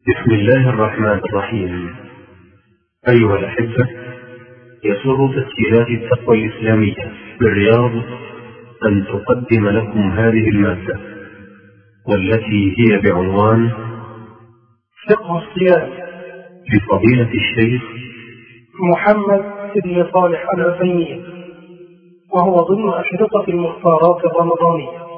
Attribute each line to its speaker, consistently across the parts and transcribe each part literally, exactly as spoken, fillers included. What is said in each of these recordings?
Speaker 1: بسم الله الرحمن الرحيم. أيها الأحبة، يسر تسجيلات التقوى الإسلامية بالرياض أن تقدم لكم هذه المادة، والتي هي بعنوان
Speaker 2: فقه الصيام
Speaker 1: لفضيلة الشيخ
Speaker 2: محمد بن صالح العثيمين، وهو ضمن أشرطة المختارات الرمضانية.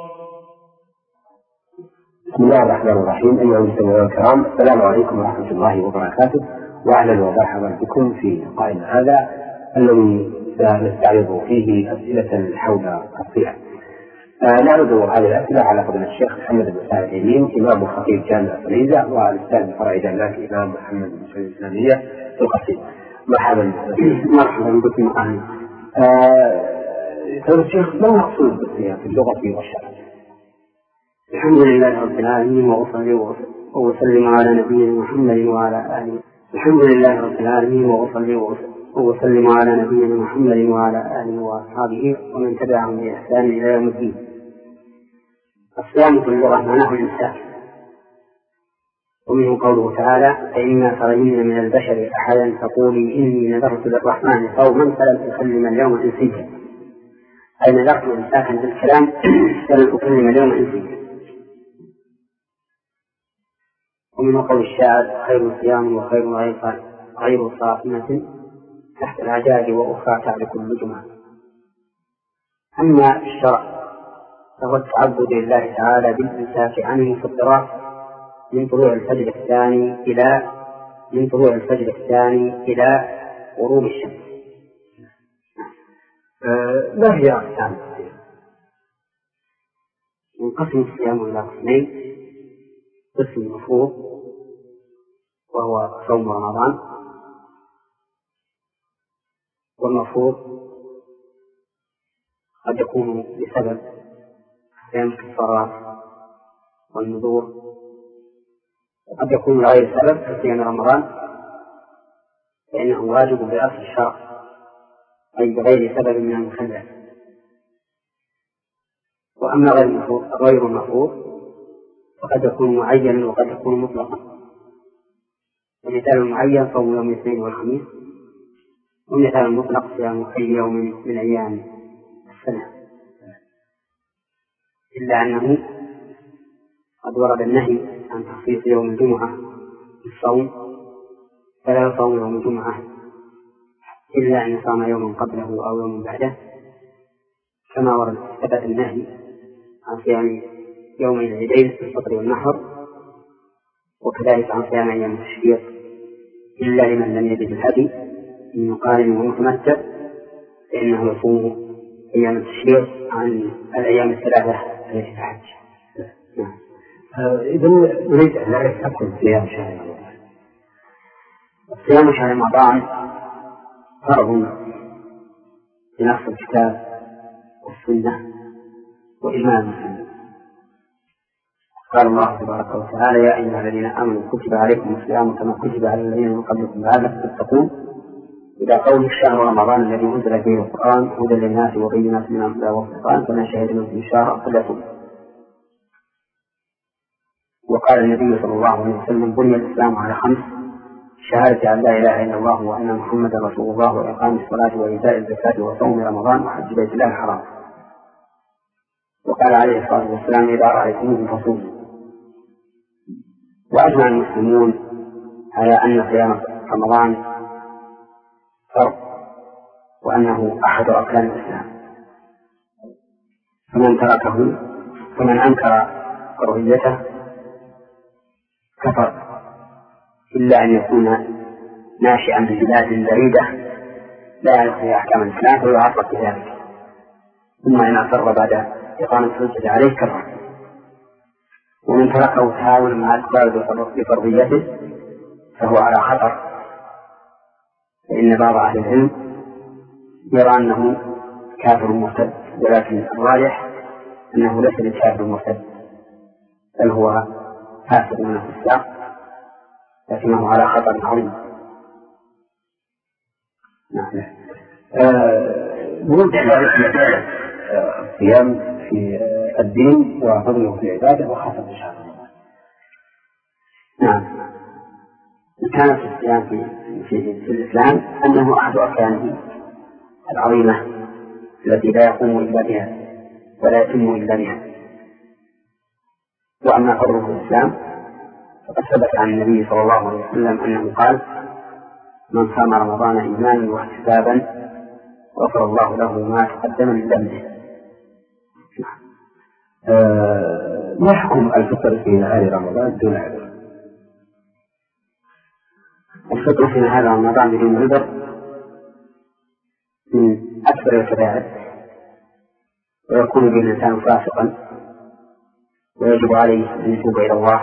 Speaker 3: بسم الله الرحمن الرحيم. أيها المستمعون الكرام، السلام عليكم ورحمة الله وبركاته، وأهلا ومرحبا بكم في لقائنا هذا الذي سنستعرض فيه أسئلة حول الصيام. آه نعرض هذه الأسئلة على فضيلة الشيخ محمد بن صالح العثيمين، إمام وخطيب جامع فريزة، والأستاذ فرع جامعة الإمام محمد بن صالح الإسلامية في القصيم. مرحبا مرحبا بكم. أهلا. فضيلة الشيخ، ما المقصود بالصيام في اللغة والشرع؟
Speaker 4: الحمد لله رب العالمين، وأصلي وأسلم على نبينا محمد وعلى آله. الحمد لله رب العالمين، وأصلي وأسلم على نبينا محمد وعلى آله وأصحابه ومن تبعهم بإحسان إلى يوم الدين. الصيام في اللغة معناه الإمساك، ومنه قوله تعالى: فإما ترين من البشر أحدا فقولي إني نذرت للرحمن صوما فلن أكلم اليوم إنسيا، أي نذرت إمساكا بالكلام فلن أكلم اليوم إنسيا. ومن قول الشاعر: خير صيام وخير غير صائمة تحت العجاج وأخرى تعد كل جمعة. أما الشرع فهو التعبد لله تعالى بالإمساك عنه في الضراس من طلوع الفجر الثاني إلى من طلوع الفجر الثاني إلى غروب الشمس.
Speaker 3: ما هي أقسام الصيام؟
Speaker 4: ينقسم الصيام إلى قسمين: قسم مفروض وهو صوم رمضان، والمفروض قد يكون بسبب صيام الكفارات والنذور، وقد يكون لغير سبب كصيام رمضان فإنه واجب بأصل الشرع، أي بغير سبب من المخلف. وأما غير المفروض فقد يكون معينا وقد يكون مطلقا. ومثال المعين صوم يوم الاثنين والخميس، ومثال المطلق صيام أي يوم من أيام السنة، إلا أنه قد ورد النهي عن تخصيص يوم الجمعة بالصوم، فلا يصوم يوم الجمعة إلا أن يصام يوما قبله أو يوم بعده، كما ورد ثبت النهي عن صيام يوم العيدين في الفطر والنحر، وكذلك عن صيام أيام التشريق إلا لمن لم يجد الهدي من قارن ومتمتع، فإنه يصوم أيام التشريق عن الأيام الثلاثة التي تحج.
Speaker 3: إذا نريد أن نعرف حكم صيام شهر رمضان.
Speaker 4: صيام شهر رمضان فرض بنص الكتاب والسنة وإجماع المسلمين. قال الله تبارك وتعالى: يا أيها الذين آمنوا كتب عليكم الصيام كما كتب على الذين من قبلكم لعلكم تتقون، إلى قول الشهر رمضان الذي أنزل فيه القرآن هدى للناس وبينات من الهدى والفرقان فمن شهد منكم الشهر فليصم. وقال النبي صلى الله عليه وسلم: بني الإسلام على خمس: شهادة أن لا إله إلا الله وأن محمدا رسول الله، وإقام الصلاة وإيتاء الزكاة وصوم رمضان وحج بيت الله الحرام. وقال عليه الصلاة والسلام: إذا رأيتموه فصوموا. وأجمع المسلمون على أن صيام رمضان فرض، وأنه أحد أركان الإسلام، فمن تركه فمن أنكر فرضيته كفر، إلا أن يكون ناشئا من بلاد بعيدة لا يعرف فيها أحكام الإسلام فيعرف بذلك، ثم إن أصر بعد إقامة الحجة عليه كفر. ومن تركه تهاونا مع الإقرار بفرضيته فهو على خطر، فإن بعض أهل العلم يرى أنه كافر مرتد، ولكن الراجح أنه ليس بكافر مرتد، بل هو فاسق من الفساق، لكنه على خطر عظيم.
Speaker 3: نريد أن نعرف الصيام في الدين وفضله في العبادة وخاصة شهر رمضان.
Speaker 4: نعم. مكانة الصيام في, في, في الإسلام أنه أحد أركانه العظيمة التي لا يقوم إلا بها ولا يتم إلا بها. وأما فضله في الإسلام فقد ثبت عن النبي صلى الله عليه وسلم أنه قال: من صام رمضان إيمانا واحتسابا غفر الله له ما تقدم من ذنبه.
Speaker 3: آه ما حكم الفطر في نهار رمضان دون عذر؟
Speaker 4: الفطر في نهار رمضان بدون عذر من أكبر الكبائر، ويكون به الإنسان فاسقا، ويجب عليه أن يتوب إلى الله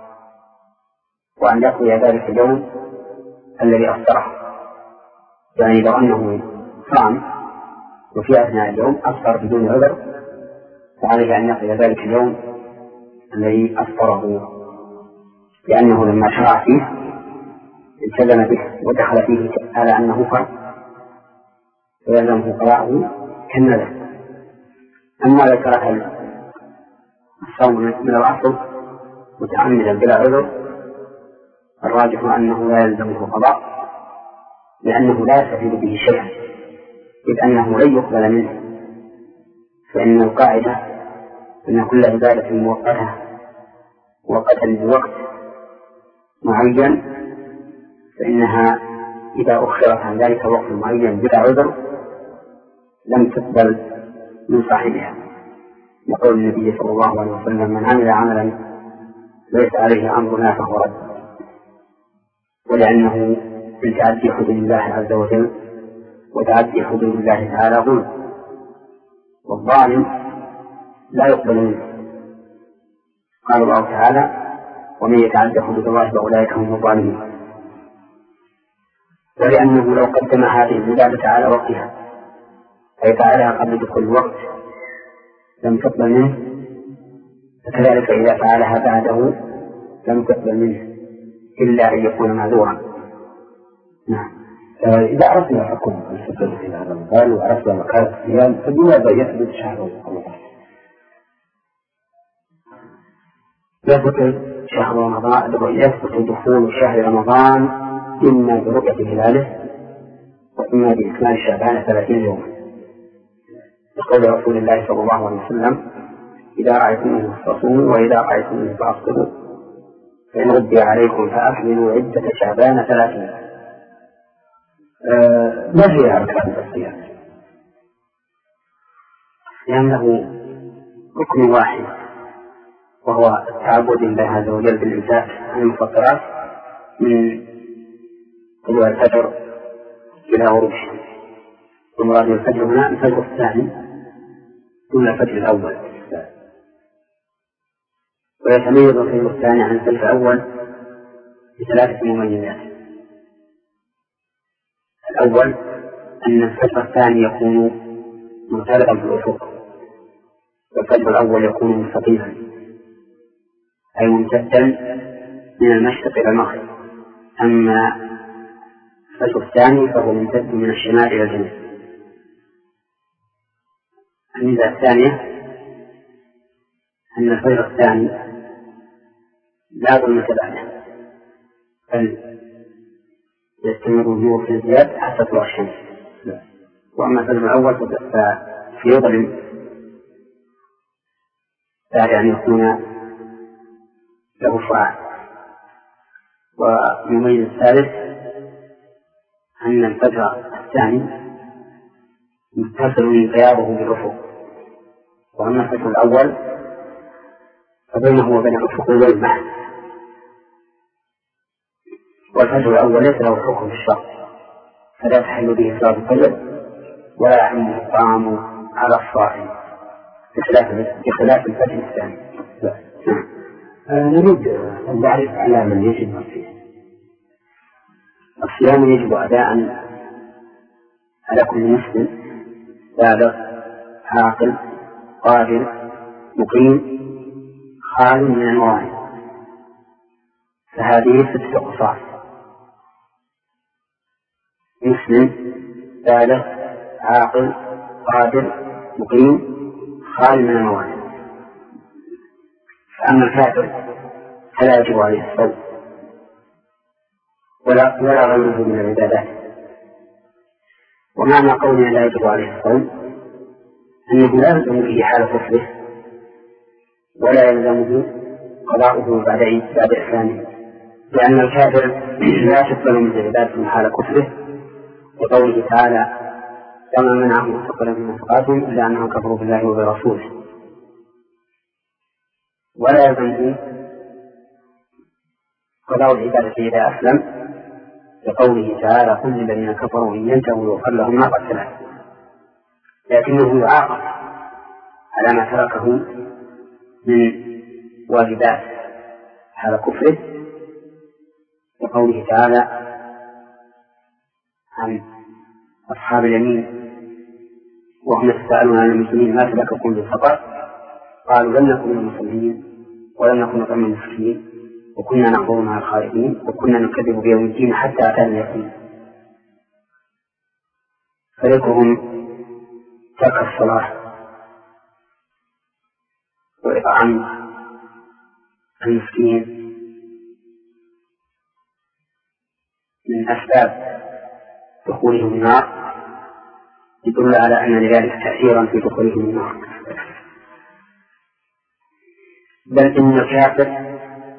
Speaker 4: وأن يقضي ذلك اليوم الذي أفطره. يعني لو أنه صام وفي أثناء اليوم أفطر بدون عذر فعليه أن يقضي ذلك اليوم الذي أفطره، لأنه لما شرع فيه التزم به ودخل فيه على أنه فرض فيلزمه قضاءه كالنذر. أما إذا ترك الصوم من الأصل متعمدا بلا عذر الراجح أنه لا يلزمه قضاء، لأنه لا يستفيد به شيئا، إذ أنه لن يقبل منه. فإن القاعدة أن كل عبادة موقتة وقتا لوقت معين فإنها إذا أخرت عن ذلك الوقت المعين بلا عذر لم تقبل من صاحبها. يقول النبي صلى الله عليه وسلم: من عمل عملا ليس عليه أمرنا فهو رد. ولأنه من تعدي حدود الله عز وجل وتعدي حدود الله تعالى ظلم، والظالم لا يقبل منه. قال الله تعالى: ومن يتعدى حدود الله فأولئك هم الظالمون. ولأنه لو قدم هذه العبادة على وقتها أي فعلها قبل دخول الوقت لم تقبل منه، وكذلك إذا فعلها بعده لم تقبل منه إلا أن يكون معذورا.
Speaker 3: نعم. إذا عرفنا حكم الفطر في هذا رمضان وعرفنا مكان الصيام فبماذا يثبت شهر رمضان؟
Speaker 4: يثبت شهر رمضان يثبت دخول شهر رمضان إما برؤية هلاله وإما بإكمال شعبان ثلاثين يوما، بقول رسول الله صلى الله عليه وسلم: إذا رأيتموه فصوموا وإذا رأيتموه فأفطروا فإن غبي عليكم فأكملوا عدة شعبان ثلاثين.
Speaker 3: آه ما هي أركان الصيام؟
Speaker 4: الصيام له ركن واحد وهو التعبد لله عز وجل بالإمساك عن المفطرات من طلوع الفجر إلى غروب الشمس. ومراد الفجر هنا الفجر الثاني دون الفجر الأول، ويتميز الفجر الثاني عن الفجر الأول بثلاثة مميزات. الأول أن الفجر الثاني يكون مرتبطا بالأفق، والفجر الأول يكون مستقيما أي ممتدا من المشرق إلى المغرب، أما الفجر الثاني فهو ممتد من الشمال إلى الجنوب. الميزة الثانية أن الفجر الثاني لا ظلمة بعده، بل يستمر النور في الزيادة حتى طلوع الشمس. وأما الفجر الأول ففي ظلم بعد أن يكون له شعاع. والمميز الثالث أن الفجر الثاني متصل بياضه بالأفق، وأما الفجر الأول فبينه وبين الأفق ظلمة. والفجر الأول ليس له حكم في الشرع فلا تحل به صلاة الفجر ولا يعم الطعام على الصائم بخلاف الفجر الثاني.
Speaker 3: آه نريد أن نعرف على من يجب الصيام.
Speaker 4: الصيام يجب أداء على كل مسلم بالغ عاقل قادر مقيم خال من الموانع، فهذه ستة أقساط: مسلم بالغ عاقل قادر مقيم خال من الموانع. فأما الكافر فلا يجب عليه الصوم، ولا ولا غيره من العبادات. ومعنى قولنا لا يجب عليه الصوم أنه لا يلزم به حال كفره ولا يلزمه قضاؤه بعد بعد إسلامه، لأن الكافر لا تقبل من عبادته حال كفره، وقوله تعالى وما منعهم أن تقبل من نفقاتهم إلا أنهم كفروا بالله وبرسوله. ولا يلزمه قضاء العبادة إذا أسلم، لقوله تعالى قل للذين كفروا إن ينتهوا يغفر لهم ما قد سلف، لكنه يعاقب على ما تركه من واجبات حال كفره، لقوله تعالى عن أصحاب اليمين وهم يتساءلون عن المسلمين ما سلككم في سقر قالوا لم نكن من المصلين ولم نكن نطعم المسكين وكنا نخوض مع الخائفين وكنا نكذب بيوم الدين حتى أتانا اليقين. فريقهم ترك الصلاة وإطعام المسكين من أسباب دخولهم النار، يدل على أن لذلك تأثيرا في دخولهم النار. بل إن الكافر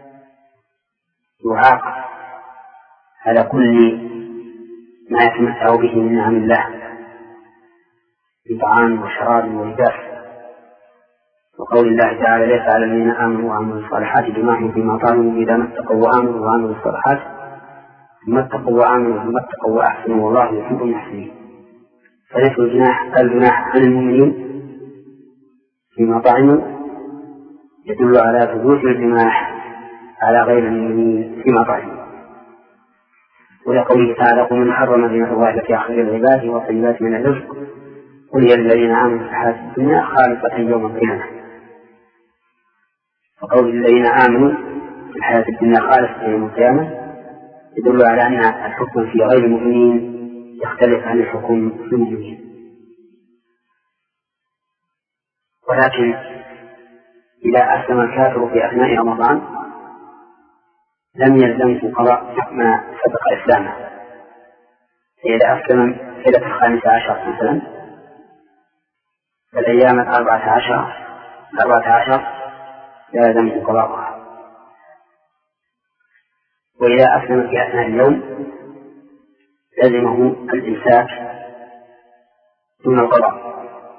Speaker 4: يعاقب على كل ما يتمتع به من نعم الله من طعام وشراب ولباس، وقول الله تعالى ليس على الذين آمنوا وعملوا الصالحات جناح فيما طعموا إذا ما اتقوا وآمنوا وعملوا الصالحات ثم اتقوا وآمنوا ثم اتقوا وأحسنوا والله يحب المحسنين. فليس الجناح الجناح عن المؤمنين فيما طعموا يدل على ثبوت الجناح على غير المؤمنين فيما طعموا. ولقوله تعالى قل من حرم زينة الله التي أخرج العباد والطيبات من الرزق قل هي للذين آمنوا في الحياة الدنيا خالصة يوم القيامة. وقول الذين آمنوا في الحياة الدنيا خالصة يوم القيامة يدل على أن الحكم في غير المؤمنين يختلف عن الحكم في المؤمنين. ولكن إذا أسلم الكافر في أثناء رمضان لم يلزمه قضاء ما سبق إسلامه، فإذا أسلم ليلة الخامسة عشر مثلا الأيام الأربعة عشر الأربعة عشر لا يلزمه قضاءها. وإذا أسلم في أثناء اليوم لزمه الإمساك دون القضاء.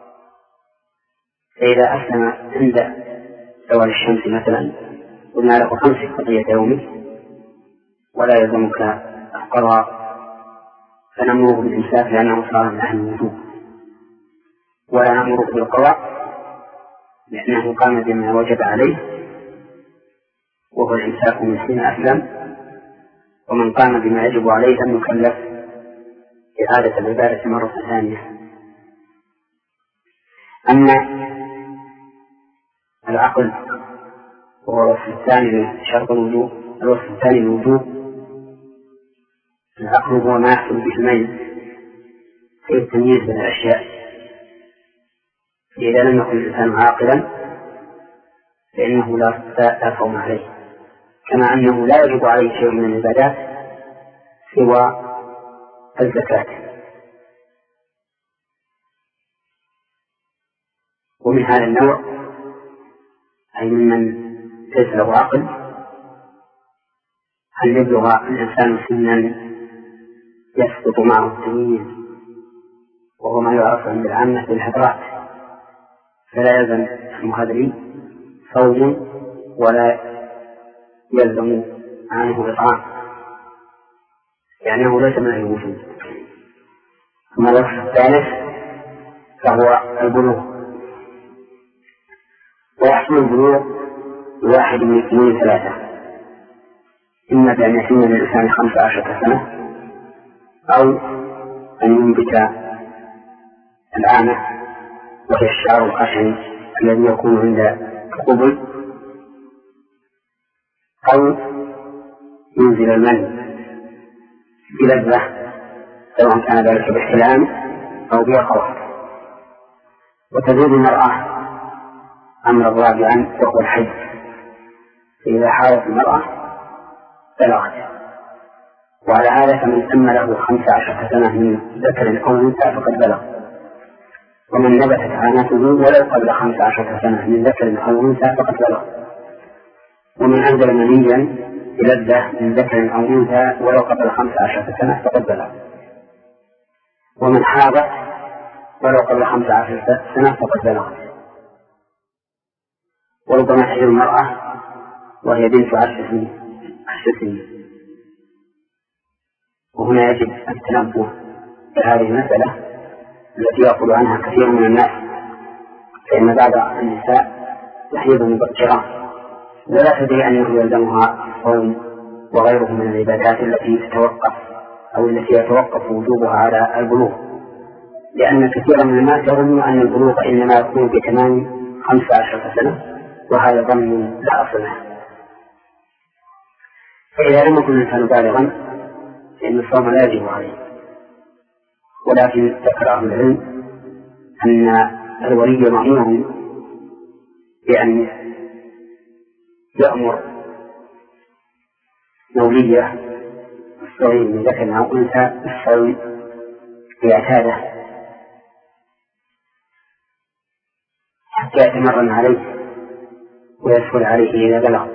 Speaker 4: فإذا أسلم عند زوال الشمس مثلا قلنا له خمس بقية يومك ولا يلزمك القضاء، فنأمره بالإمساك لأنه صار من أهل الوجوب، ولا نأمره بالقضاء لأنه قام بما وجب عليه وهو الإمساك من حين أسلم، ومن قام بما يجب عليه لم يكلف إعادة العبادة مرة ثانية. أما العقل وهو الوصف الثاني لشرط الوجوب، الوصف الثاني للوجوب العقل هو ما يحصل به الميز في التمييز بين الأشياء. إذا لم يكن الإنسان عاقلا فإنه لا صوم عليه، كما أنه لا يجب عليه شيء من العبادات سوى الزكاة. ومن هذا النوع أي ممن ليس له عقل أن يبلغ الإنسان سنا يسقط معه التمييز وهو ما يعرف عند العامة بالحضرات، فلا يلزم المهدري صوم ولا يلزم عنه إطعام لأنه ليس من الوجود. ثم الوصف الثالث فهو البلوغ، ويحصل البلوغ بواحد من اثنين ثلاثة: إما بأن يتم للإنسان خمس عشرة سنة، أو أن ينبت العامة وهي الشعر الخشن الذي يكون عند القبل، أو ينزل المن بلذة سواء كان ذلك باحتلام أو بيقظة. وتزيد المرأة أمر رابعا وهو الحج، فإذا حاولت المرأة بلغت وعلى هذا فمن تم له خمس عشرة سنة من ذكر أو أنثى فقد بلغ، ومن نبتت عانته ولو قبل خمس عشرة سنة من ذكر أو أنثى فقد بلغ، ومن أنزل منيا بلذة من ذكر أو أنثى ولو قبل خمس عشرة سنة فقد بلغ، ومن حاضت ولو قبل خمس عشرة سنة فقد بلغ. وربما تحيض المرأة وهي بنت عشر سنين. وهنا يجب التنبه بهذه المسألة التي يأخذ عنها كثير من الناس، فإن بعض النساء تحيض مبكرة ولا تدري أنه يلزمها الصوم وغيره من العبادات التي تتوقف أو التي يتوقف وجوبها على البلوغ، لأن كثيرا من الناس يظن أن البلوغ إنما يكون بتمام خمس عشرة سنة، وهذا ظن لا أصل له. فإذا لم يكن الإنسان بالغا فإن الصوم لا يجب عليه، ولكن ذكر أهل العلم أن الولي مأمور بأن يأمر مولية الصغير من ذكر أو أنثى بالصوم ليعتاده حتى يتمرن عليه ويسهل عليه إذا بلغ.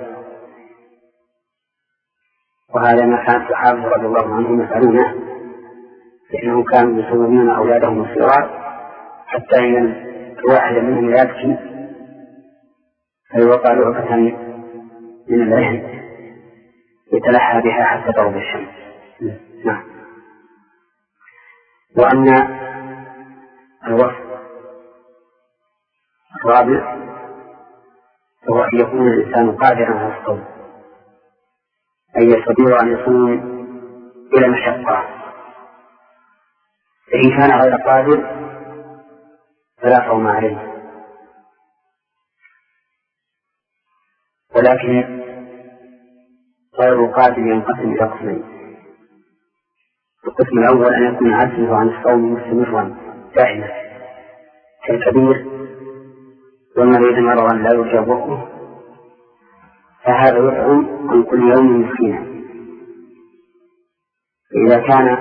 Speaker 4: وهذا ما كان الصحابة رضي الله عنهم يفعلونه، لأنهم كانوا يصومون أولادهم الصغار حتى إن الواحد منهم يبكي فيوقع لعبة من العين يتلحى بها حتى تغرب الشمس. نعم. وأن الوصف الرابع هو أن يكون الإنسان قادرا على الصوم، أن يستطيع أن يصوم بلا مشقة، فإن كان غير قادر فلا صوم عليه. ولكن غير قادر ينقسم إلى قسمين: القسم الأول أن يكون عجزه عن الصوم مستمرا دائما كالكبير والمريض مرضا لا يرجى برؤه، فهذا يطعم عن كل يوم مسكينا. فإذا كان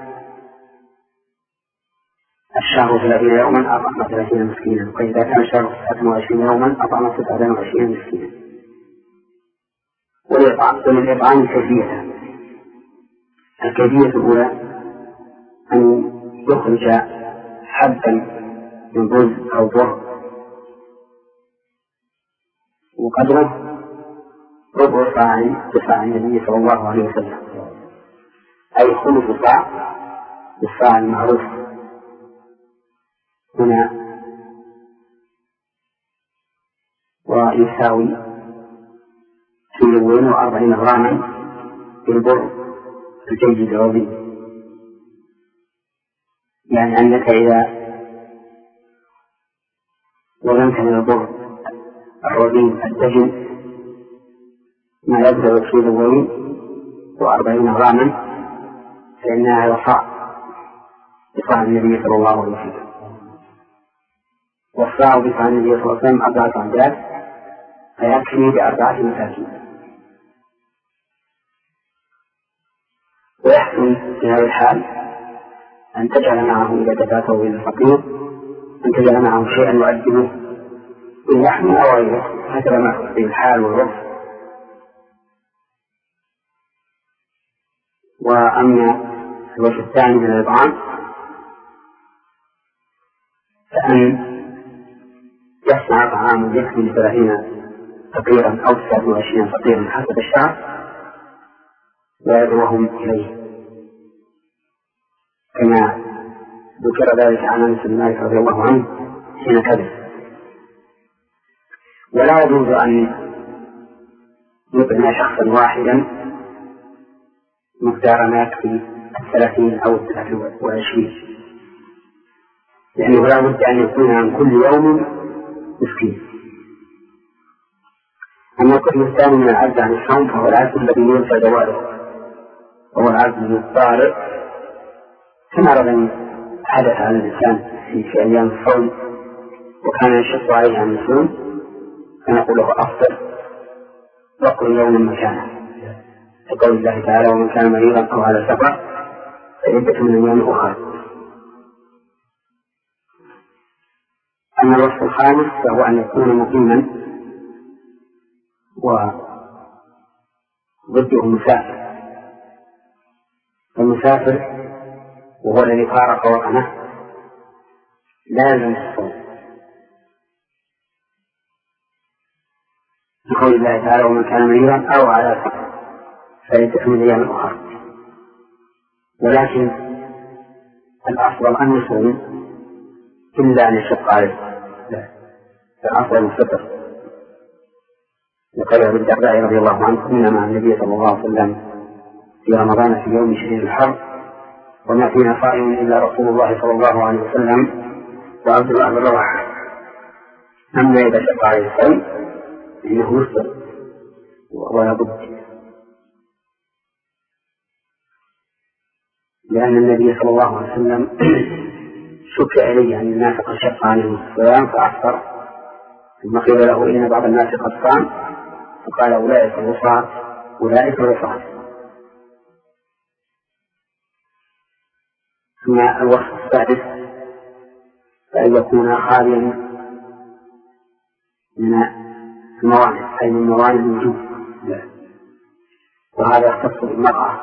Speaker 4: الشهر ثلاثين يوما أطعم ثلاثين مسكينا، وإذا كان الشهر ستة وعشرين يوما أطعم ستة وعشرين مسكينا. وللإطعام كيفية: الكيفية الأولى أن يخرج حبا من رز أو بر وقدره ربع صاع بصاع النبي صلى الله عليه وسلم، أي خمس صاع بالصاع المعروف هنا، ويساوي كيلوين وأربعين غراما بالبر الجيد العظيم. يعني أنك إذا وزنت من البر الرضيم الدجن ما يبلغ كيلوين وأربعين غراما فإنها يصاع بصاع النبي صلى الله عليه وسلم. والصاع بصاع النبي صلى الله عليه وسلم أربعة أمداد، فيكفي بأربعة مساكين. ويحسن في هذه الحال أن تجعل معه إذا دفعته إلى الفقير أن تجعل معه شيئا يؤدبه باللحم أو غيره حسب ما في الحال والعرف. وأما الوجه الثاني من الإطعام فأن يصنع طعاما يكفي لثلاثين فقيرا أو تسعة وعشرين فقيرا حسب الشهر ويدعوهم إليه، كما ذكر ذلك عن أنس بن مالك رضي الله عنه حين كذب. ولا يجوز أن يطعم شخصا واحدا مقدار ما يكفي الثلاثين أو الثلاثة وعشرين، لأنه لا بد أن يكون عن كل يوم مسكين. أما القسم الثاني من العجز عن الصوم فهو العجز الذي ينسى زواله، وهو العجز الطارئ كما حدث على الإنسان في, في أيام الصوم وكان يشق عليه أن يصوم فنقول له أفطر وقل يوما مكانه، لقول الله تعالى ومن كان مريضا أو على سفر فعدة من أيام أخرى. أما الوصف الخامس فهو أن يكون مقيما وضده مسافر. المسافر وهو الذي فارق وطنه لا يلزم الصوم لقول الله تعالى ومن كان مريضا أو على سفر فعدة من أيام أخرى. ولكن الأفضل أن يصوم إلا أن يشق عليه، الأفضل الفطر لقول أبي الدرداء رضي الله عنه كنا مع النبي صلى الله عليه وسلم في رمضان في يوم شديد الحر وما فينا صائم إلا رسول الله صلى الله عليه وسلم وعبد الله بن رواحة. أما إذا شق عليه الصوم إنه يفطر ولا بد، لأن النبي صلى الله عليه وسلم شك إليه أن الناس قد شق عليهم الصيام فأفطر، ثم قيل له إن بعض الناس قد صام فقال أولئك الوصاة أولئك الوصاة. ثم الوصف السادس فأن يكون خاليا من الموانع أي من موانع الوجوب، وهذا يختص بالمرأة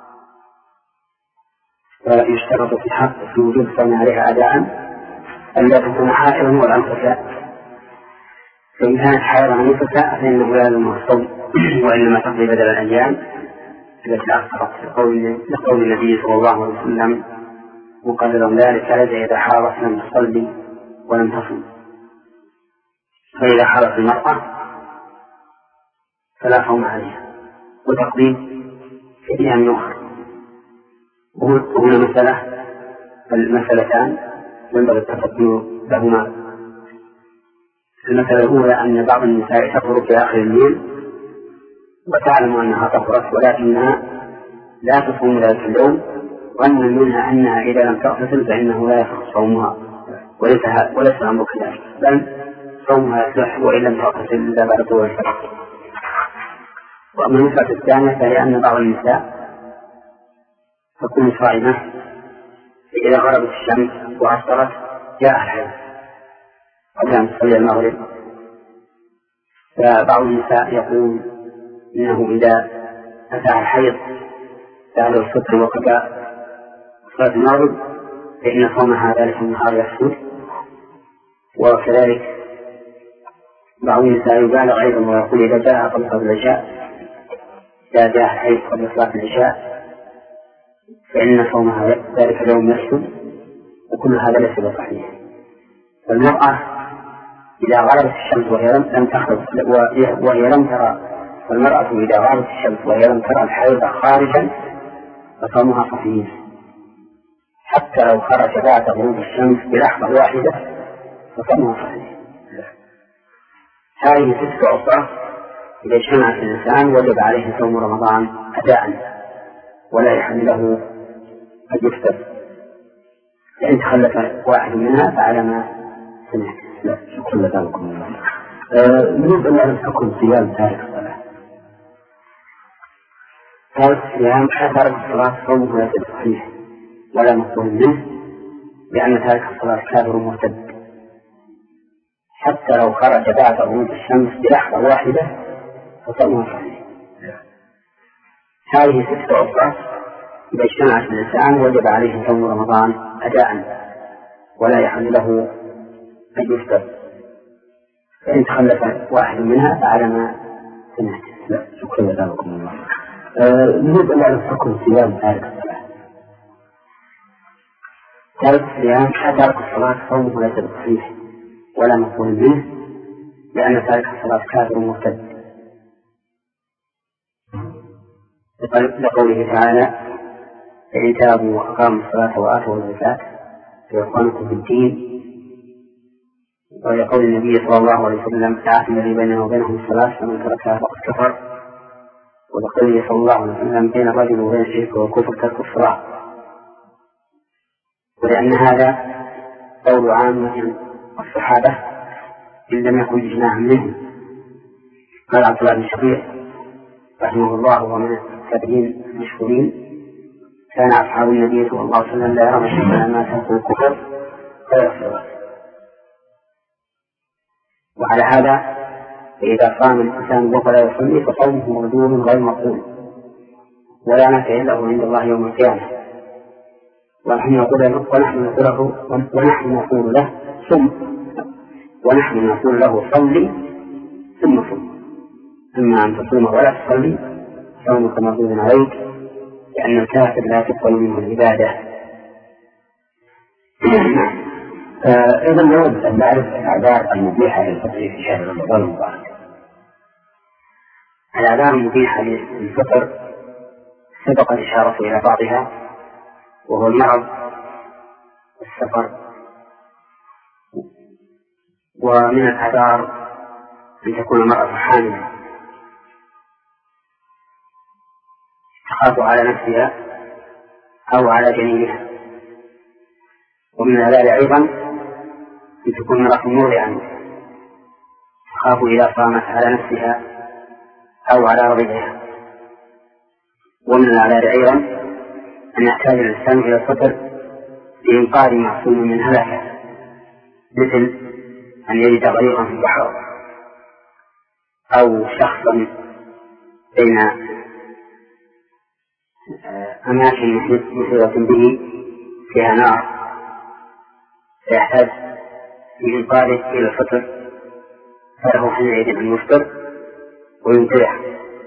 Speaker 4: فيشترط في حق في وجود صوم عليها أداء أن لا تكون حائضا ولا نفساء، فإن كانت حائضا نفساء فإنه لا يلزمها الصوم وإنما تقضي بدل الأيام التي أخطرت لقول النبي صلى الله عليه وسلم مقررا ذلك لدى إذا حارت لم تصلي ولم تصم. فإذا حارت المرأة فلا صوم عليها وتقضي في أيام أخرى. وهنا مسألة المسألتان ينبغي التفكير لهما. المسألة الأولى أن بعض النساء تطهر في آخر الليل وتعلم أنها طهرت ولكنها لا تصوم ذلك اليوم، وأن منها أنها إذا لم تغتسل فإنه لا يصح صومها وليس وليس الأمر كذلك، بل صومها يصح وإن لم تغتسل إلا بعد طلوع الفجر. وأما المسألة الثانية فهي أن بعض النساء تكون صائمة إذا غربت الشمس وأفطرت جاء الحيض قبل أن تصلي المغرب، فبعض النساء يقول إنه إذا أتى الحيض بعد الفطر وقبل صلاة المغرب فإن صومها ذلك النهار يحصل. وكذلك بعض النساء يبالغ أيضا ويقول إذا جاء قبل صلاة العشاء إذا جاء الحيض قبل صلاة العشاء فإن صومها ذلك اليوم يحصل، وكل هذا ليس بصحيح. فالمرأة إذا غربت الشمس وهي لم تخرج وهي لم ترى والمرأة إذا غربت الشمس وهي لم ترى الحيض خارجا فصومها صحيح حتى لو خرج بعد غروب الشمس بلحظة واحدة فصومها صحيح. هذه ست عصرة إذا اجتمعت الإنسان وجب عليه صوم رمضان أداء ولا يحل له أن يفطر، فإن تخلف واحد منها فعلى ما سمعت.
Speaker 3: لا شكرا لكم. نريد أن نعرف حكم صيام تارك الصلاة.
Speaker 4: تارك الصيام تارك الصلاة صومه ليس صحيح ولا مقبول منه، لأن تارك الصلاة كافر مرتد حتى لو خرج بعد غروب الشمس بلحظة واحدة فصومه صحيح. هذه ست عصرة إذا اجتمعت الإنسان وجب عليه صوم رمضان أداء ولا يحل له أن يفطر، فإن تخلف واحد منها فعلى ما سمعت.
Speaker 3: لا شكرا لكم. نريد أن نعرف حكم صيام تارك الصلاة.
Speaker 4: تارك الصيام تارك الصلاة صومه ليس بصحيح ولا مقبول منه، لأن تارك الصلاة كافر مرتد لقوله تعالى فإن تابوا وأقاموا الصلاة وآتوا الزكاة فإخوانكم في الدين، ويقول النبي صلى الله عليه وسلم العهد الذي بيننا وبينهم الصلاة فمن تركها فقد كفر، ويقول صلى الله عليه وسلم بين الرجل وبين الشرك والكفر ترك الصلاة. ولأن هذا قول عامة الصحابة إن لم يكن إجماعا منهم. قال عبد الله بن شقيق رحمه الله ومن التابعين المشهورين كان أصحاب النبي صلى الله عليه وسلم لا يرون شيئا ما تنقل الكفر فيغفر. وعلى هذا فإذا صام الإنسان ولا يصلي فصومه مردود غير مقبول ولا نفع له عند الله يوم القيامة. ونحن نقول له ونحن نقول له صم ونحن نقول له صلي ثم صم. أما أن تصوم ولا تصلي صومك مردود عليك لأن الكافر لا تقبل منه العبادة.
Speaker 3: إذا نود أن نعرف الأعذار المبيحة للفطر في شهر رمضان المبارك.
Speaker 4: الأعذار المبيحة للفطر سبق الإشارة إلى بعضها وهو المرض والسفر. ومن الأعذار أن تكون المرأة حاملا تخاف على نفسها أو على جنينها. ومن الأعذار أيضا أن تكون المرأة مرضعا تخاف إذا صامت على نفسها أو على رضيعها. ومن الأعذار أيضا أن يحتاج الإنسان إلى الفطر لإنقاذ معصوم من هلكة، مثل أن يجد غريقا في البحر أو شخصا بين أماكن محيطة به فيها نار فيحتاج لإنقاذه إلى الفطر فله حينئذ أن يفطر وينتبه.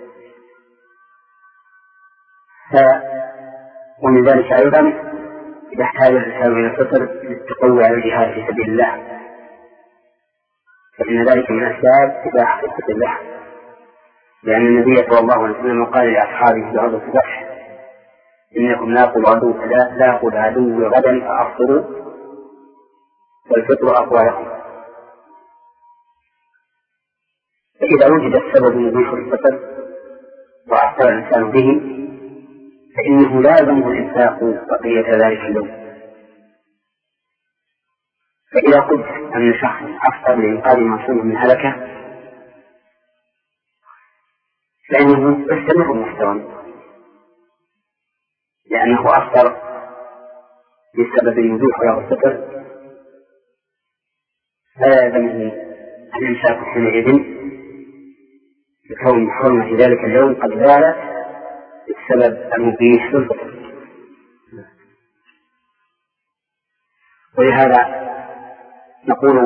Speaker 4: ومن ذلك أيضا يحتاج الإنسان إلى الفطر للتقوى على الجهاد في سبيل الله، فإن ذلك من أسباب إباحة سبيل الله، لأن النبي صلى الله عليه وسلم قال لأصحابه بعد الصبح إنكم لاقوا عدو لاقوا العدو غدا فأفطروا والفطر أقوى لكم. فإذا وجد السبب مبيح للفطر وأفطر الإنسان به فإنه لا يلزمه الإمساك بقية ذلك اليوم. فإذا قلت أن شخص أفطر لإنقاذ معصوم من هلكة فإنه يستمر مفطرا لأنه أفطر بسبب المبيح له الفطر فلا يلزمه الإمساك حينئذ بكون حرمة ذلك اليوم قد زالت بسبب المبيح للفطر. ولهذا نقول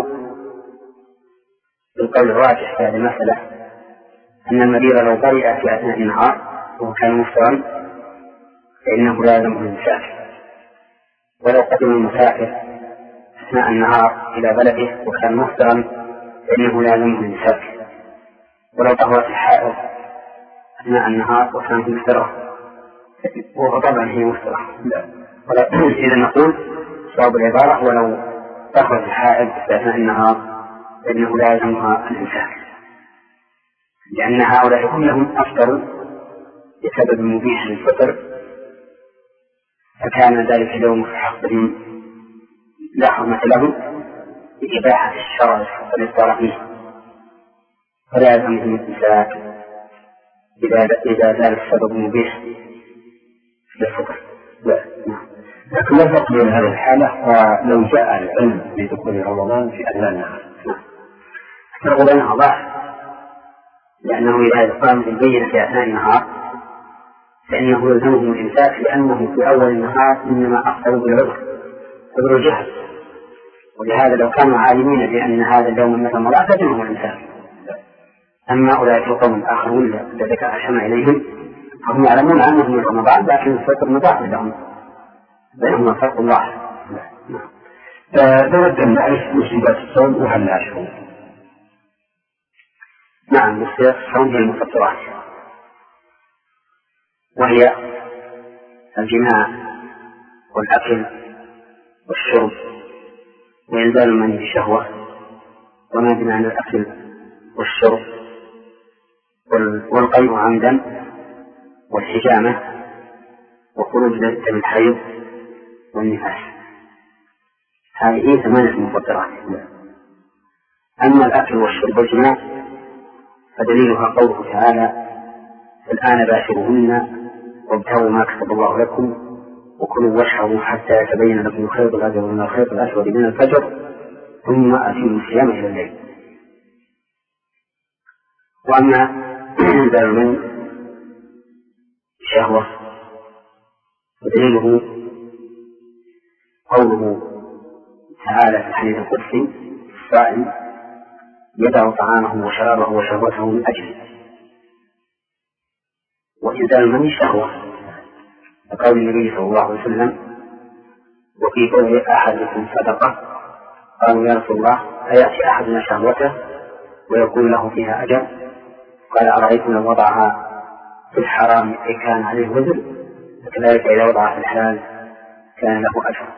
Speaker 4: بالقول الراجح في هذه المسألة أن المريض لو برئ في أثناء النهار وكان مفطرا فإنه لا يلزمه الإمساك، ولو قدم المسافر أثناء النهار إلى بلده وكان مفطرا فإنه لا يلزمه الإمساك، ولو طهرت الحائض أثناء النهار وكانت مفطرة وطبعا هي مفطرة. إذا نقول صواب العبارة ولو طهرت الحائض في أثناء النهار فإنه لا يلزمها الإمساك، لأن هؤلاء كلهم أفطروا بسبب مبيح للفطر فكان ذلك اليوم في حقهم لا حرمة لهم بإباحة الشرع والإفطار فيه، فلا يلزمهم الإمساك إذا زال السبب مبيح للفطر.
Speaker 3: لكن لا فرق بين هذه الحالة ولو جاء العلم بدخول رمضان في أثناء النهار.
Speaker 4: الفرق بينها ضعف، لأنه إذا قامت البينة في أثناء النهار فإنه يلزمهم الإمساك لأنه في أول النهار إنما أخطروا بالعذر عذر الجهل، ولهذا لو كانوا عالمين بأن هذا اليوم مثل مرأة فإنهم الإمساك. أما أولئك القوم الآخرون الذين أشمع إليهم هم يعلمون أنهم من رمضان لكن الفطر مضاعف لهم بينهما فرق الله.
Speaker 3: نود أن نعرف مصيبات الصوم وهل لا شروط.
Speaker 4: نعم، مصيبات الصوم هي المفطرات، وهي الجماع والأكل والشرب وإنزال المني بالشهوة وما بمعنى الأكل والشرب والقيء عمدا والحجامة وخروج دم الحيض والنفاس. هذه ثمانية مفطرات. أما الأكل والشرب والجماع فدليلها قوله تعالى الآن باشروهن وابتغوا ما كتب الله لكم وكلوا واشربوا حتى يتبين لكم الخيط الأبيض من الخيط الأسود من الفجر ثم أتموا الصيام إلى الليل. وأما إنزال المني شهوة ودليله قوله تعالى في الحديث القدسي: الصائم يدع طعامه وشرابه وشهوته من أجله. وإنزال المني شهوة لقول النبي صلى الله عليه وسلم: وفي كل أحدكم صدقة. قالوا: يا رسول الله أيأتي أحدنا شهوته ويكون له فيها أجر؟ قال: أرأيتم لو وضعها في الحرام كان عليه وزر، وكذلك إذا وضعها في الحلال كان له أجر.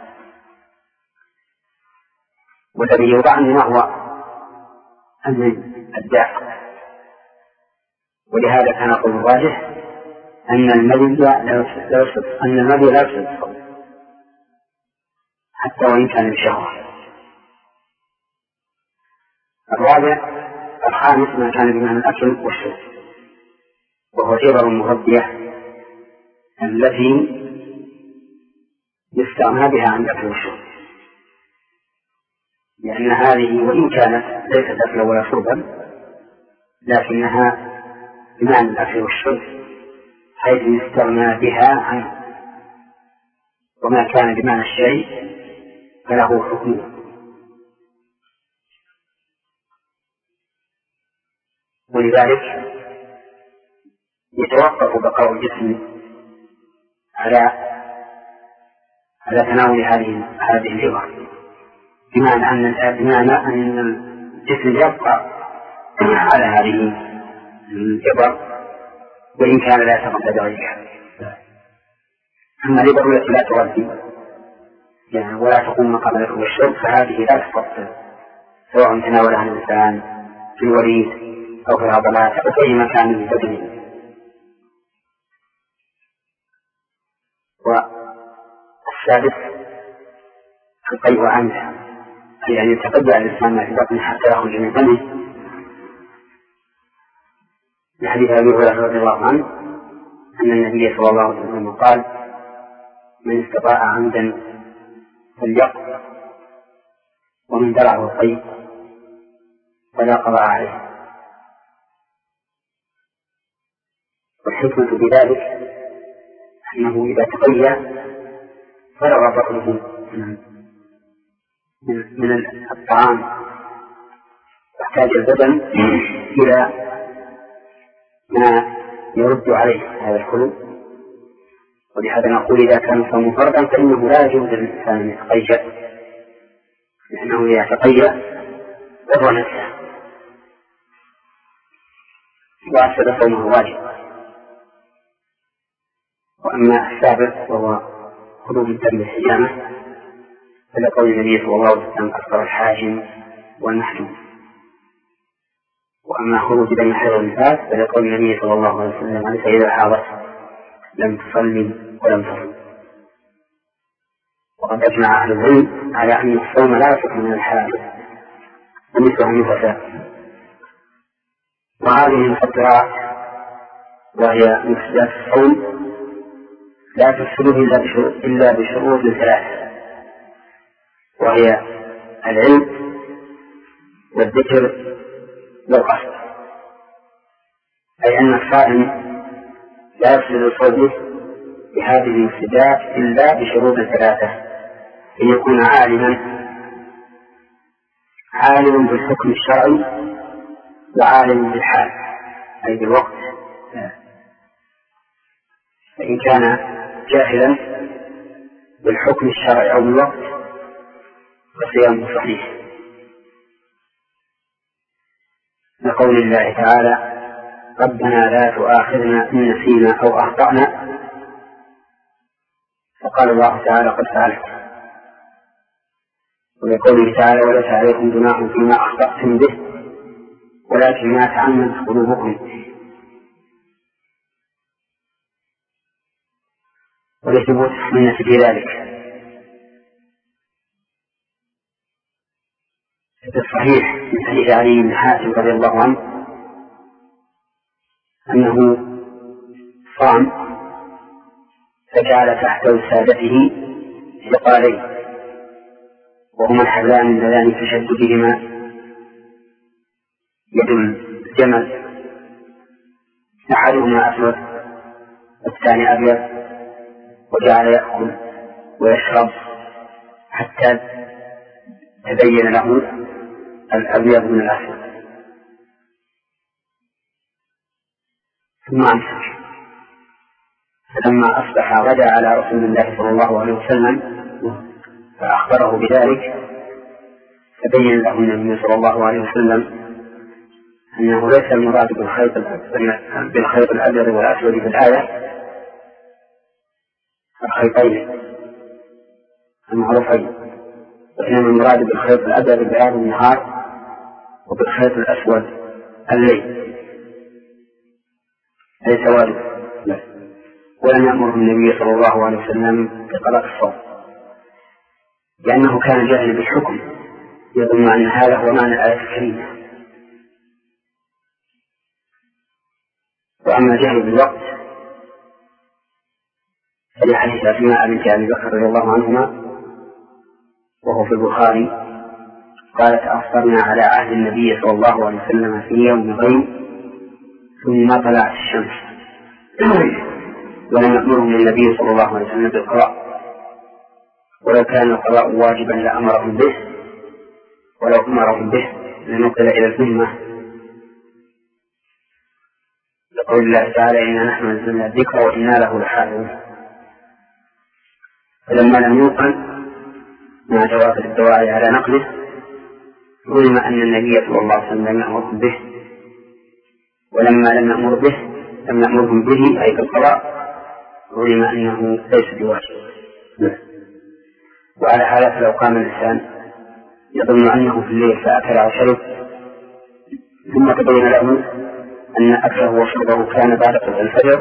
Speaker 4: والذي يوضعني ما هو أن الدافع، ولهذا كان قول الراجح أن المذي لا يفسد أن المذي لا يفسد الصوم حتى وإن كان بشهوة. الرابع الخامس ما كان بمعنى الأكل والشرب، وهو الإبر المغذية التي يستغنى بها عن الأكل والشرب، لأن هذه وإن كانت ليست أكلا ولا شربا لكنها بمعنى الأكل والشرب حيث يستغنى بها عنه، وما كان بمعنى الشيء فله حكمه. ولذلك يتوقف بقاء الجسم على على تناول هذه هذه الإبر، بمعنى أن بمعنى أن الجسم يبقى على هذه الإبر وإن كان لا يتغذى غيرها. أما الإبر التي لا تغذي يعني ولا تقوم مقام الأكل والشرب فهذه لا تفضل، سواء تناولها الإنسان في الوريد أو في العضلات أو في أي مكان من بدنه. والسادس القيء عنها، أي أن يتقبل الإنسان ما في بطنه حتى يخرج من فمه، لحديث أبي هريرة رضي الله عنه أن النبي صلى الله عليه وسلم قال: من استطاع عمدا فليقل، ومن درعه القيء فلا قضاء عليه. والحكمة بذلك أنه إذا تقيأ فرغ بطنه من الطعام واحتاج البدن إلى ما يرد عليه هذا الخلو. ولهذا نقول إذا كان الصوم فرضا فإنه لا يجوز للإنسان أن يتقيأ، لأنه إذا تقيأ ضر نفسه وأفسد صومه واجب. وأما السابق وهو خروج الدم بالحجامة فلقول النبي صلى الله عليه وسلم: أفطر الحاجم والمحجوم. وأما خروج دم حيض النفاس فلقول النبي صلى الله عليه وسلم: أنت إذا حاضت لم تصلي ولم تصم. وقد أجمع أهل العلم على أن الصوم لا يصح من الحائض ومثلها النفساء. وهذه المفطرات وهي مفسدات الصوم لا تفسده إلا بشروط ثلاثة، وهي العلم والذكر والقصد، أي أن الصائم لا يفسد صومه بهذه المفسدات إلا بشروط ثلاثة: أن يكون عالما عالم بالحكم الشرعي وعالم بالحال أي بالوقت. فإن كان جاهلا بالحكم الشرعي أو بالوقت فصيامه صحيح، لقول الله تعالى: ربنا لا تؤاخذنا إن نسينا أو أخطأنا، فقال الله تعالى: قد فعلت. ولقوله تعالى: وليس عليكم جناح فيما أخطأتم به ولكن ما تعمدت قلوبكم. ولثبوت السنة في ذلك في الصحيح من حديث علي بن حاتم رضي الله عنه أنه صام فجعل تحت وسادته ثقالين، وهما الحبلان اللذان تشد بهما يد الجمل، أحدهما أسود والثاني أبيض، وجعل يأكل ويشرب حتى تبين له الأبيض من الأسود، ثم أمسك. فلما أصبح غدا على رسول الله صلى الله عليه وسلم فأخبره بذلك، فبين له النبي صلى الله عليه وسلم أنه ليس المراد بالخيط بالخيط الأبيض والأسود في الآية الخيطين المعروفين، وإنما المراد بالخيط الأبيض بياض النهار وبالخيط الأسود الليل أي سواد. ولم يأمره النبي صلى الله عليه وسلم بقضاء الصوم، لأنه كان جاهلا بالحكم يظن أن هذا هو معنى الآية الكريمة. وأما جهل بالوقت فلحديث أسماء بنت أبي بكر رضي الله عنهما وهو في البخاري قالت أفطرنا على عهد النبي صلى الله عليه وسلم في يوم غيم ثم طلعت الشمس، ولم يأمرهم النبي صلى الله عليه وسلم بالقضاء، ولو كان القضاء واجبا لأمرهم به، ولو أمرهم به لنقل إلى الذمة، لقول الله تعالى إنا نحن نزلنا الذكر وإنا له لحافظون. فلما لم يوقن مع جواز الدواعي على نقله علم أن النبي صلى الله عليه وسلم لم يأمرهم به، ولما لم يأمر به لم يأمرهم به أي بالقضاء علم أنه ليس بواجب. وعلى هذا فلو قام الإنسان يظن أنه في الليل فأكل أو شرب ثم تبين له أن أكله وشربه كان بعد طلوع الفجر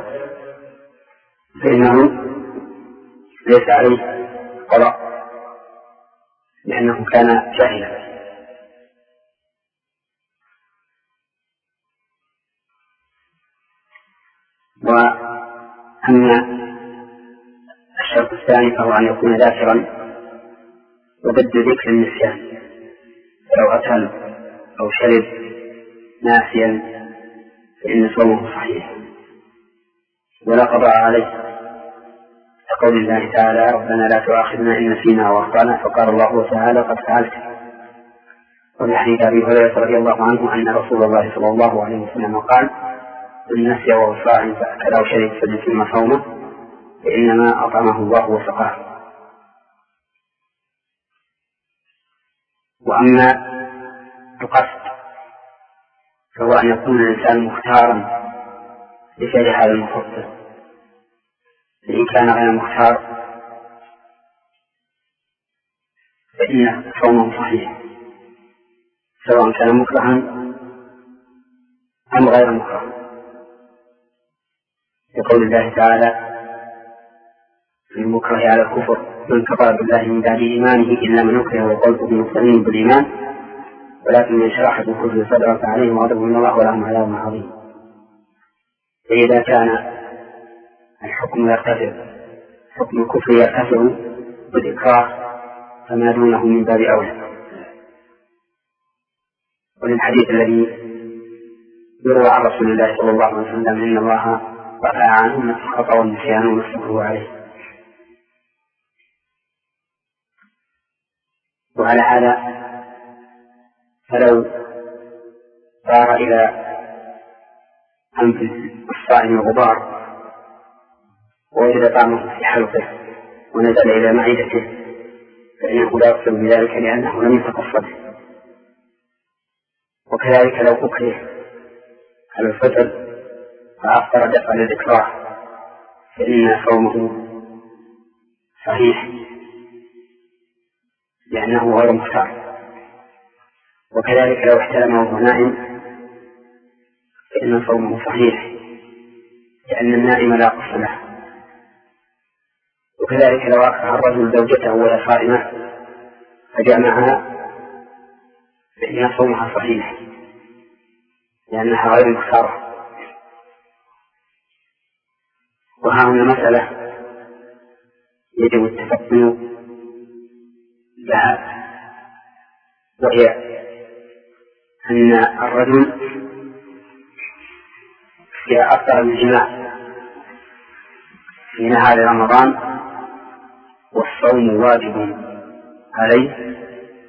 Speaker 4: فإنه ليس عليه قضاء لأنه كان جاهلا. وأما الشرط الثاني فهو أن يكون ذاكرا وضد ذكر النسيان، فلو أكل أو شرب ناسيا فإن صومه صحيح ولا قضاء عليه، كقول الله تعالى ربنا لا تؤاخذنا إن نسينا وأخطأنا، فقال الله تعالى قد فعلت. ومن حديث أبي هريرة رضي الله عنه أن رسول الله صلى الله عليه وسلم قال من نسي وهو صائم فأكل أو شرب فليتم صومه فإنما أطعمه الله وسقاه. وأما القصد فهو أن يكون الإنسان مختارا لفعل هذا المفضل، فإن كان غير مختار فإن صومه صحيح سواء كان مكرها أم غير مكره، يقول الله تعالى في المكره على الكفر من كفر بالله من بعد إيمانه إلا من يكره وقلبه مطمئن بالإيمان ولكن من شرح بالكفر صدره فعليهم غضب من الله ولهم عذاب عظيم. فإذا كان الحكم يرتفع حكم الكفر يرتفع بالإكراه فما دونه من باب أولى. وللحديث الذي يروى عن رسول الله صلى الله عليه وسلم إن الله رفع عنهم الخطأ والنسيان ومسكه عليه. وعلى هذا فلو صار إلى أنف الصائم غبار ووجد طعمه في حلقه ونزل إلى معدته فإنه لا يقصد بذلك لأنه لم يتقصده. وكذلك لو أكره على الفطر فأفطر دفع للإكراه فإن صومه صحيح لأنه غير مختار. وكذلك لو احتلم وهو نائم فإن صومه صحيح لأن النائم لا قصد له. وكذلك لو أكره الرجل زوجته وهي صائمة فجامعها فإن صومها صحيح لأنها غير مختارة. وها هنا مسألة يجب التفطن لها، وهي أن الرجل إذا أفطر الجماع في نهار رمضان والصوم واجب عليه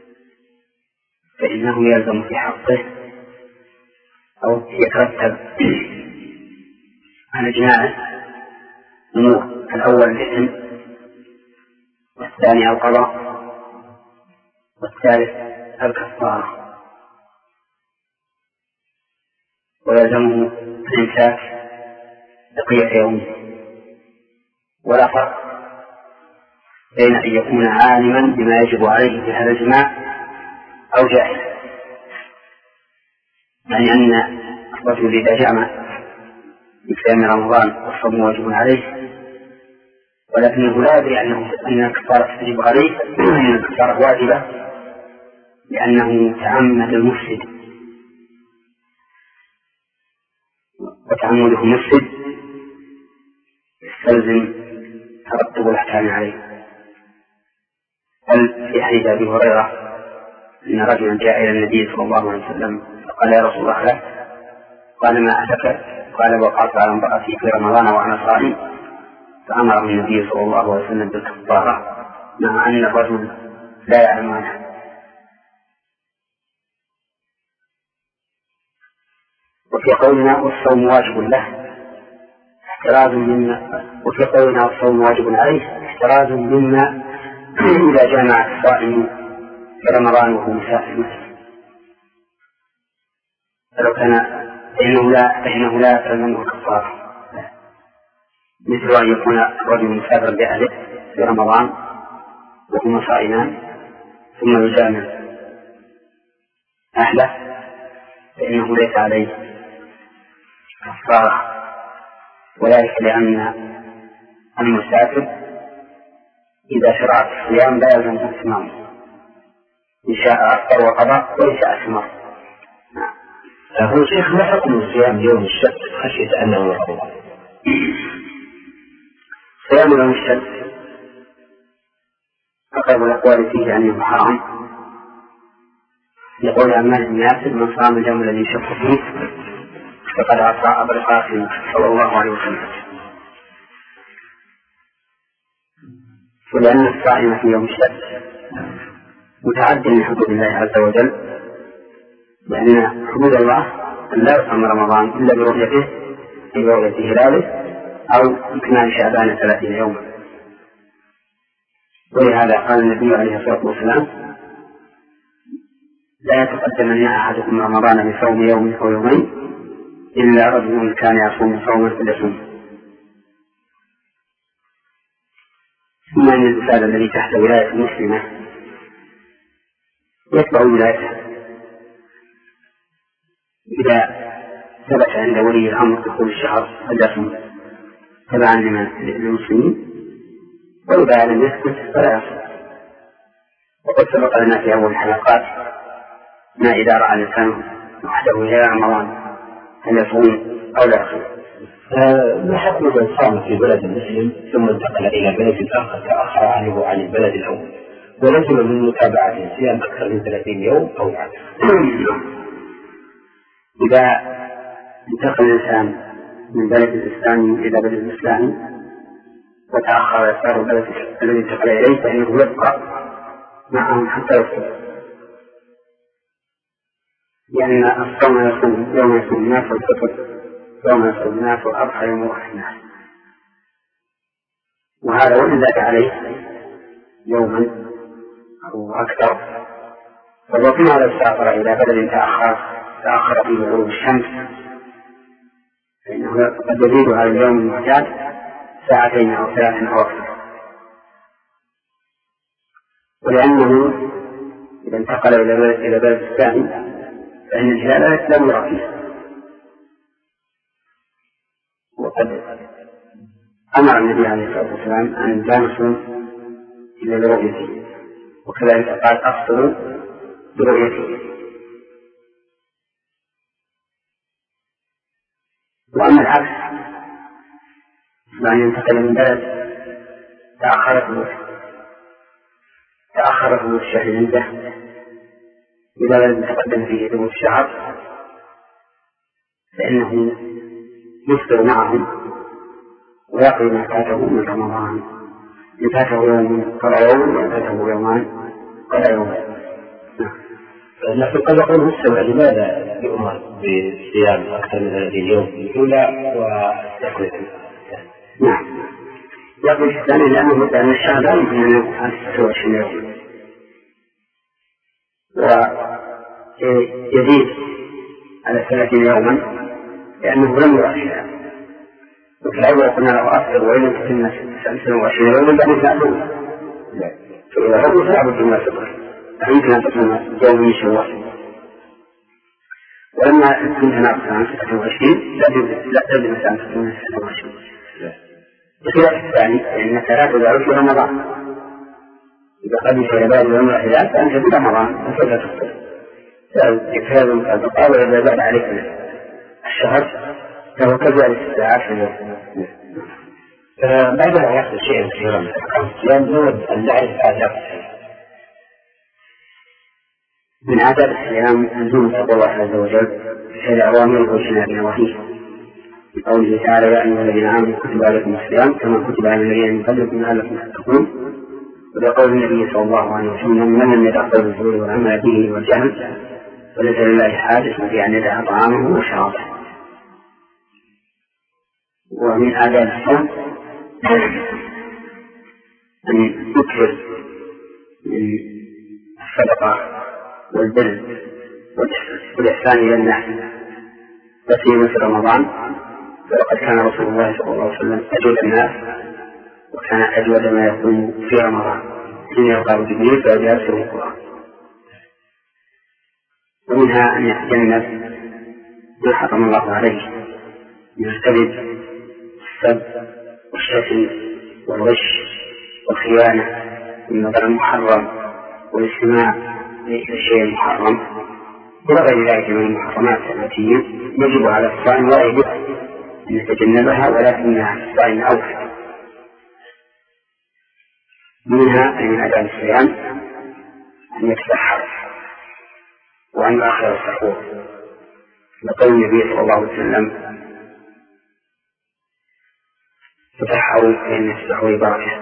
Speaker 4: فإنه يلزم في حقه أو يترتب على جماعه أمور: الأول الإثم، والثاني القضاء، والثالث الكفارة. ويلزمه الإمساك بقية يومه. ولا فرق بين أن يكون عالما بما يجب عليه في هذا الجماع أو جاهلا، يعني أن الرجل إذا جمع بصيام رمضان والصوم واجب عليه ولكنه لا يدري أن الكفارة تجب عليه، أن الكفارة واجبة لأنه تعمد المفسد، وتعمده المفسد يستلزم ترتب الأحكام عليه. بل في حديث أبي هريرة أن رجلا جاء إلى النبي صلى الله عليه وسلم فقال: يا رسول الله لا. قال: ما أهلك؟ قال: وقعت على امرأتي في رمضان وأنا صائم. فأمره النبي صلى الله عليه وسلم بالكفارة مع أن الرجل لا يعلم عنها. وفي قولنا والصوم واجب له احتراز مما وفي قولنا والصوم واجب عليه احتراز مما إذا جامع الصائم في رمضان وهو مسافر فلو كان فإنه لا فإنه لا يلزمه الكفارة، مثل أن يكون رجل مسافر بأهله في رمضان وهما صائمان ثم يجامع أهله فإنه ليس عليه كفارة، وذلك لأن المسافر إذا شرع الصيام لا يلزمه إتمامه، إن شاء أفطر وقضى وإن شاء أتمر.
Speaker 3: هو شيخ ما حكم الصيام يوم السبت خشية أنه رمضان؟
Speaker 4: صيام يوم السبت أقرب الأقوال فيه أنه حرام، يقول عمار بن ياسر: من صام اليوم الذي شك فيه فقد عصى أبا القاسم صلى الله عليه وسلم. ولأن الصائم في يوم السبت متعد من حدود الله عز وجل، لأن حدود الله أن لا يصام رمضان إلا برؤيته في رؤية هلاله أو إكمال شعبان ثلاثين يوما. ولهذا قال النبي عليه الصلاة والسلام: لا يتقدمن أحدكم رمضان بصوم يوم أو يومين إلا رجل كان يصوم صوما فليصوم. ثم أن الإنسان الذي تحت ولاية مسلمة يتبع ولايته، إذا ثبت عند ولي الأمر دخول الشهر فليصوم تبعا للمسلمين، وإذا لم يثبت فلا يصوم. وقد سبق لنا في أول الحلقات ما إذا رأى الإنسان وحده إلى رمضان هل يصوم أو لا يصوم.
Speaker 3: ما حكم من صام في بلد مسلم ثم انتقل إلى بلد آخر تأخر عنه عن البلد الأول ولزم من متابعة الصيام أكثر من ثلاثين يوم أو العكس؟
Speaker 4: إذا انتقل الإنسان من بلد الإسلامي إلى بلد الإسلامي وتأخر يسار البلد الذي انتقل إليه فإنه يبقى معهم حتى يصوم، لأن الصوم يصوم يوم يصوم الناس والفطر يوم يصوم الناس والأضحى يوم يضحي الناس، وهذا وإن زاد عليه يوما أو أكثر. فالوطن لو سافر إلى بلد تأخر تأخر فيه غروب الشمس فإنه قد يزيد على اليوم المعتاد ساعتين أو ثلاث أو أكثر، ولأنه إذا انتقل إلى بلد الثاني فإن الهلال لا يرى فيه. وقد أمر النبي عليه الصلاة والسلام أن لا نصوم إلا برؤيته، وكذلك قال: أفطروا برؤيته. وأما العكس بأن ينتقل من بلد تأخر تأخر ثبوت الشهر عنده إذا لم يتقدم فيه ثبوت الشهر فإنه يفطر معهم ويقضي ما فاته من رمضان، إن فاته يوم قضى يوم وإن فاته يومان قضى يومان.
Speaker 3: لكن قد يقول مستمع لماذا يؤمر بصيام أكثر من ثلاثين يوم في الأولى ويقضي في الثانية؟
Speaker 4: نعم، يقضي في الثانية لأنه لأن الشهر لا يمكن أن يكون عن ستة وعشرين يوم، ويزيد على ثلاثين يوما لأنه لم يؤخر. وفي الأول قلنا له أفطر وإن تتم ستة وعشرين يوما لأنه تعبون، فإذا لم يتعبد بما تفطر يمكن أن تكون يوم من شوال، ولما كنت ناقصا عن ستة وعشرين لا تجد مثلا تكون ستة وعشرين. بخلاف الثاني فإنك لا تدعو في رمضان، إذا قد في عباد يوم الأحياء فأنت في رمضان فلا تفطر، فهذا البقاء وإذا بعد عليك الشهر فهو كذلك الساعات في اليوم.
Speaker 3: بعد ما يأخذ شيئا كثيرا من أحكام الصيام نود أن نعرف آداب الصيام.
Speaker 4: من آداب الصيام لزوم تقوى الله عز وجل بفعل أوامره واجتناب نواهيه، بقوله تعالى يا أيها الذين آمنوا كتب عليكم الصيام كما كتب على الذين من قبلكم لعلكم تتقون، وبقول النبي صلى الله عليه وسلم من لم يدع قول الزور والعمل به والجهل فليس لله حاجة في أن يدع طعامه وشرابه. ومن آداب الصيام أن يكثر من الصدقة والبر والإحسان إلى الناس، وفي في رمضان فلقد كان رسول الله صلى الله عليه وسلم أجود الناس وكان أجود ما يكون في رمضان حين يلقى جبريل فيجالسه القرآن. ومنها أن يتجنب ما حرم الله عليه من الكذب والسب والشتم والغش والخيانة والنظر المحرم والاستماع للشيء المحرم وغير ذلك من المحرمات التي يجب على الصائم ولا يجب أن يتجنبها ولكنها الصائم أوفى. منها أن من آداب الصيام أن يتسحر وأن يؤخر السحور، لقول النبي صلى الله عليه وسلم تسحروا فإن السحور بركة.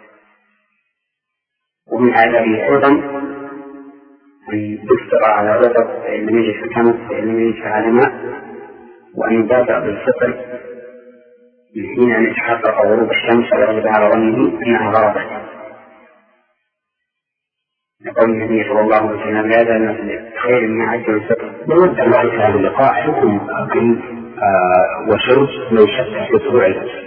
Speaker 4: ومن آدابه أيضا أن يفطر على رطب فإن لم يجد التمر فإن لم يجد على ماء، وأن يبادر بالفطر من حين أن يتحقق غروب الشمس ويغلب على ظنه أنها غربت، لقول النبي صلى الله عليه وسلم لا يزال خير من عجل الفطر.
Speaker 3: نود أن نعرف هذا اللقاء حكم أكل وشرب من شك في طلوع الفجر.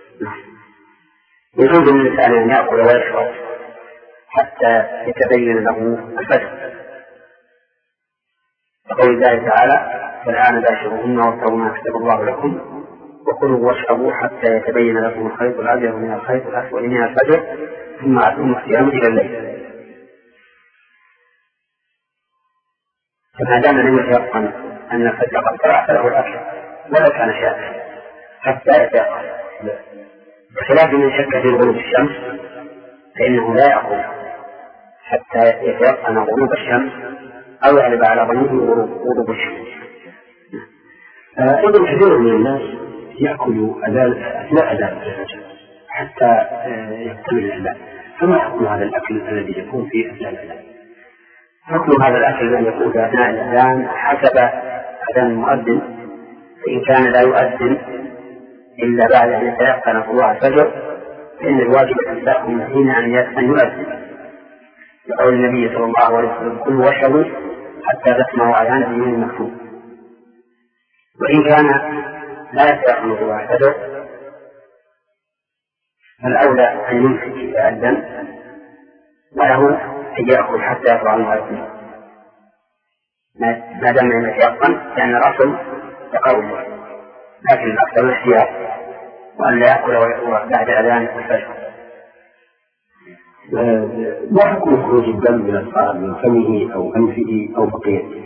Speaker 4: يجوز للإنسان أن يأكل ويشرب حتى يتبين له الفجر، يقول الله تعالى فالآن باشروهن وابتغوا ما كتب الله لكم وكلوا واشربوا حتى يتبين لكم الخيط الأبيض من الخيط الأسود من الفجر ثم أتموا الصيام إلى الليل. فما دام لم يتيقن أن الفجر قد طلع فله الأكل ولا كان شاكا حتى يتيقن، بخلاف من شك في غروب الشمس فإنه لا يأكل حتى يتيقن غروب الشمس أو يغلب على ظنه غروب الشمس.
Speaker 3: أيضا كثير من الناس يأكل أثناء أذان الفجر حتى يكتمل الأذان، فما حكم هذا الأكل الذي يكون في أثناء الأذان؟
Speaker 4: حكم هذا الأكل الذي يكون في أثناء الأذان حسب أذان المؤذن، فإن كان لا يؤذن إلا بعد أن يتيقن طلوع الفجر فإن الواجب أن تأكل حين أن يؤذن، يقول النبي صلى الله عليه وسلم كلوا واشربوا حتى تسمعوا أذان الإمام المكتوب. وإن كان لا يتيقن طلوع الفجر فالأولى أن يمسك يتأذن وله أن يأكل حتى يطلع المؤذن ما دام لم يتيقن، لأن الأصل تقوله، لكن الأكثر الاحتياط وأن لا يأكل بعد أذان الفجر.
Speaker 3: ما حكم خروج الدم من الطعام من فمه أو أنفه أو بقيته؟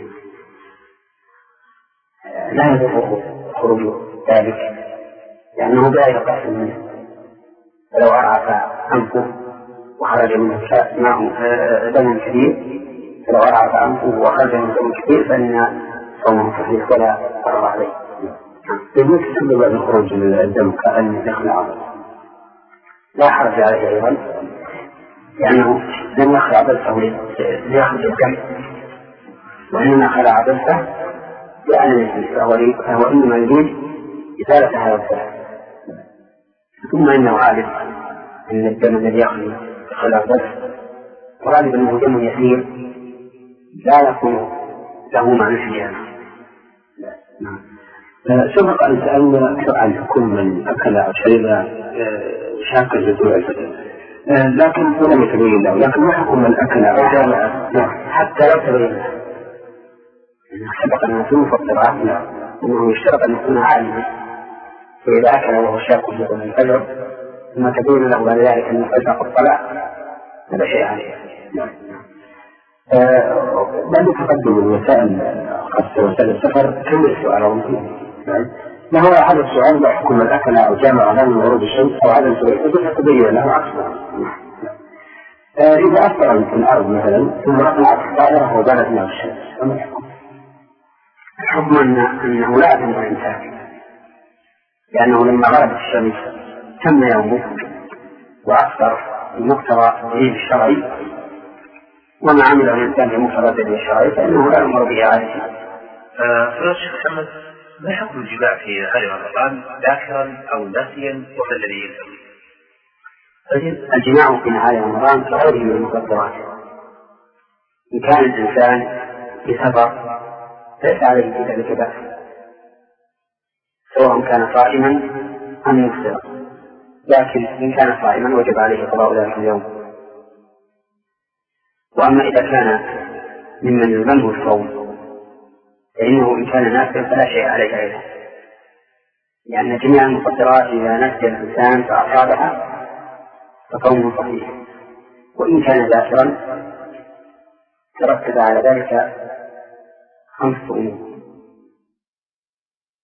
Speaker 4: لا يضر خروج ذلك لأنه لا يقص منه، فلو أرعف أنفه وخرج منه ماء دم كثير، فلو عرف أنفه وخرج منه دم كثير فإن صومه صحيح ولا ضرر عليه.
Speaker 3: يجوز تسبب بعد خروج الدم كأن يخلع،
Speaker 4: لا حرج عليه أيضا، لأنه لم يخلع ضرسه ليخرج الدم، وإنما خلع ضرسه لأن فهو إنما يريد إزالة هذا الضرس. ثم إنه عالم أن الدم الذي يخرج خلع ضرس غالبا أنه دم يسير لا يكون له معنى في هذا.
Speaker 3: سبق أن سألنا عن حكم من أكل أو شرب شاكا جذوع الفتن، لكن لم يتبين له، لكن ما حكم من أكل أو شرب
Speaker 4: حتى لو تبين له؟ سبق أن في المفطرات أنه يشترط أن يكون عالما، فإذا أكل وهو شاك جذوع الفجر ثم تبين له بعد ذلك أن الفجر قد طلع هذا شيء عليه.
Speaker 3: بعد تقدم الوسائل خاصة وسائل السفر كم السؤال ما هو هذا السؤال ما حكم من أكل أو جامع على من ورود الشمس أو عدم سبيل تبين له عكسه. إذا أثر في الأرض مثلا ثم طلعت الطائرة وبانت مع الشمس فما الحكم؟
Speaker 4: الحكم أنه لا يتم الإنسان، لأنه لما غربت الشمس تم يومه وأكثر بمقتضى الدليل الشرعي، وما عمل الإنسان بمقتضى الدليل الشرعي فإنه لا يؤمر به عادة.
Speaker 1: فضيلة الشيخ محمد، ما حكم الجماع في هذه رمضان ذاكرا أو ناسيا وما الذي يلزم؟
Speaker 4: الجماع في نهار رمضان كغيره من المقدرات، إن كان الإنسان في سفر ليس عليه في ذلك بأس، سواء كان صائما أم مفطرا، لكن إن كان صائما وجب عليه قضاء ذلك اليوم. وأما إذا كان ممن يلزمه الصوم فإنه إن كان ناسيا فلا شيء عليه أيضا، لأن جميع المقدرات إذا نسي الإنسان فأصابها فصومه صحيح، وإن كان ذاكرا ترتب على ذلك خمس أمور.